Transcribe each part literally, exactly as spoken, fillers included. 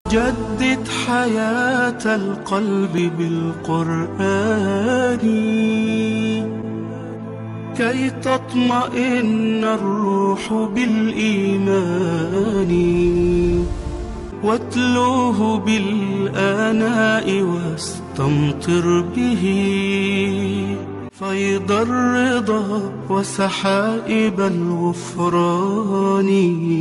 جدد حياة القلب بالقرآن كي تطمئن الروح بالإيمان، واتلوه بالآناء واستمطر به فيض الرضا وسحائب الغفران.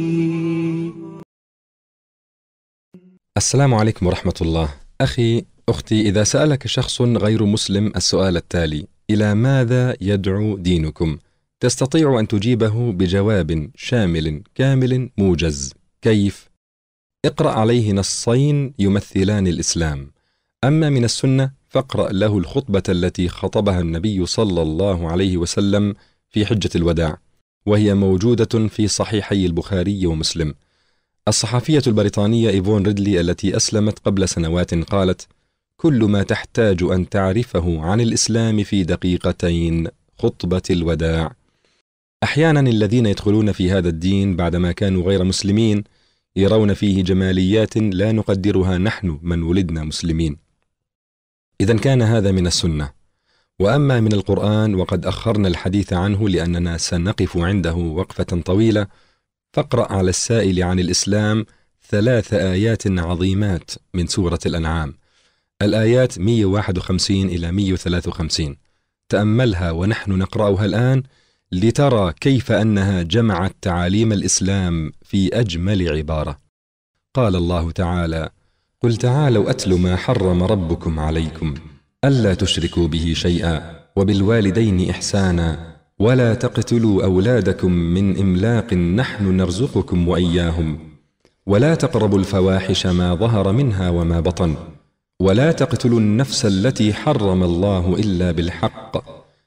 السلام عليكم ورحمة الله. أخي أختي، إذا سألك شخص غير مسلم السؤال التالي: إلى ماذا يدعو دينكم؟ تستطيع أن تجيبه بجواب شامل كامل موجز. كيف؟ اقرأ عليه نصين يمثلان الإسلام. أما من السنة فاقرأ له الخطبة التي خطبها النبي صلى الله عليه وسلم في حجة الوداع، وهي موجودة في صحيحي البخاري ومسلم. الصحفية البريطانية إيفون ريدلي التي أسلمت قبل سنوات قالت: كل ما تحتاج أن تعرفه عن الإسلام في دقيقتين، خطبة الوداع. أحيانا الذين يدخلون في هذا الدين بعدما كانوا غير مسلمين يرون فيه جماليات لا نقدرها نحن من ولدنا مسلمين. إذن كان هذا من السنة. وأما من القرآن وقد أخرنا الحديث عنه لأننا سنقف عنده وقفة طويلة، فاقرأ على السائل عن الإسلام ثلاث آيات عظيمات من سورة الأنعام، الآيات مئة وواحد وخمسين إلى مئة وثلاثة وخمسين. تأملها ونحن نقرأها الآن لترى كيف أنها جمعت تعاليم الإسلام في أجمل عبارة. قال الله تعالى: قل تعالوا أتل ما حرم ربكم عليكم ألا تشركوا به شيئا وبالوالدين إحسانا ولا تقتلوا أولادكم من إملاق نحن نرزقكم وإياهم ولا تقربوا الفواحش ما ظهر منها وما بطن ولا تقتلوا النفس التي حرم الله إلا بالحق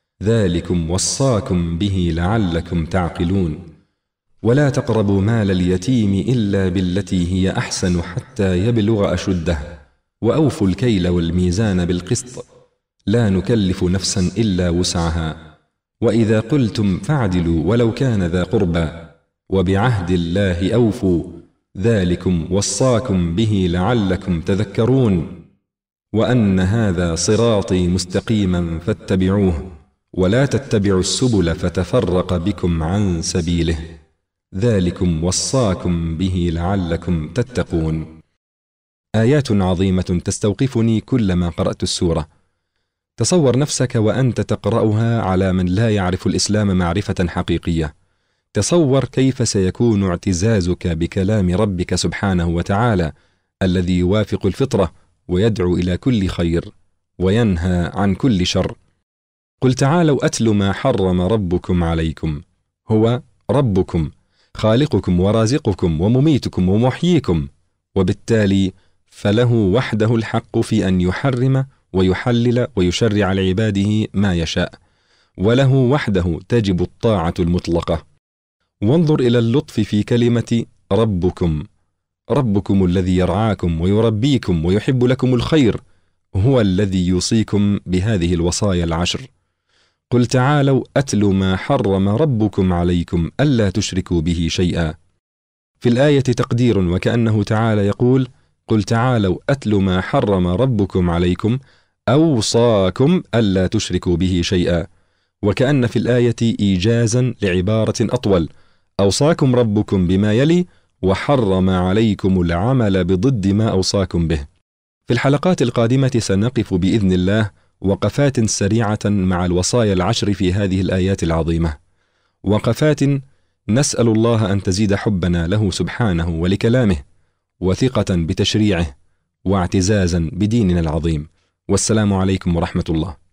ذلكم وصاكم به لعلكم تعقلون ولا تقربوا مال اليتيم إلا بالتي هي أحسن حتى يبلغ أشده وأوفوا الكيل والميزان بالقسط لا نكلف نفسا إلا وسعها وإذا قلتم فاعدلوا ولو كان ذا قربى وبعهد الله أوفوا ذلكم وصاكم به لعلكم تذكرون وأن هذا صراطي مستقيما فاتبعوه ولا تتبعوا السبل فتفرق بكم عن سبيله ذلكم وصاكم به لعلكم تتقون. آيات عظيمة تستوقفني كلما قرأت السورة. تصور نفسك وأنت تقرأها على من لا يعرف الإسلام معرفة حقيقية. تصور كيف سيكون اعتزازك بكلام ربك سبحانه وتعالى الذي يوافق الفطرة ويدعو إلى كل خير وينهى عن كل شر. قل تعالوا أتل ما حرم ربكم عليكم. هو ربكم، خالقكم ورازقكم ومميتكم ومحييكم، وبالتالي فله وحده الحق في أن يحرم ويحلل ويشرع لعباده ما يشاء، وله وحده تجب الطاعة المطلقة. وانظر إلى اللطف في كلمة ربكم. ربكم الذي يرعاكم ويربيكم ويحب لكم الخير هو الذي يوصيكم بهذه الوصايا العشر. قل تعالوا أتل ما حرم ربكم عليكم ألا تشركوا به شيئا. في الآية تقدير وكأنه تعالى يقول: قل تعالوا أتل ما حرم ربكم عليكم أوصاكم ألا تشركوا به شيئا، وكأن في الآية إيجازا لعبارة أطول: أوصاكم ربكم بما يلي وحرم عليكم العمل بضد ما أوصاكم به. في الحلقات القادمة سنقف بإذن الله وقفات سريعة مع الوصايا العشر في هذه الآيات العظيمة، وقفات نسأل الله أن تزيد حبنا له سبحانه ولكلامه وثقة بتشريعه واعتزازا بديننا العظيم. والسلام عليكم ورحمة الله.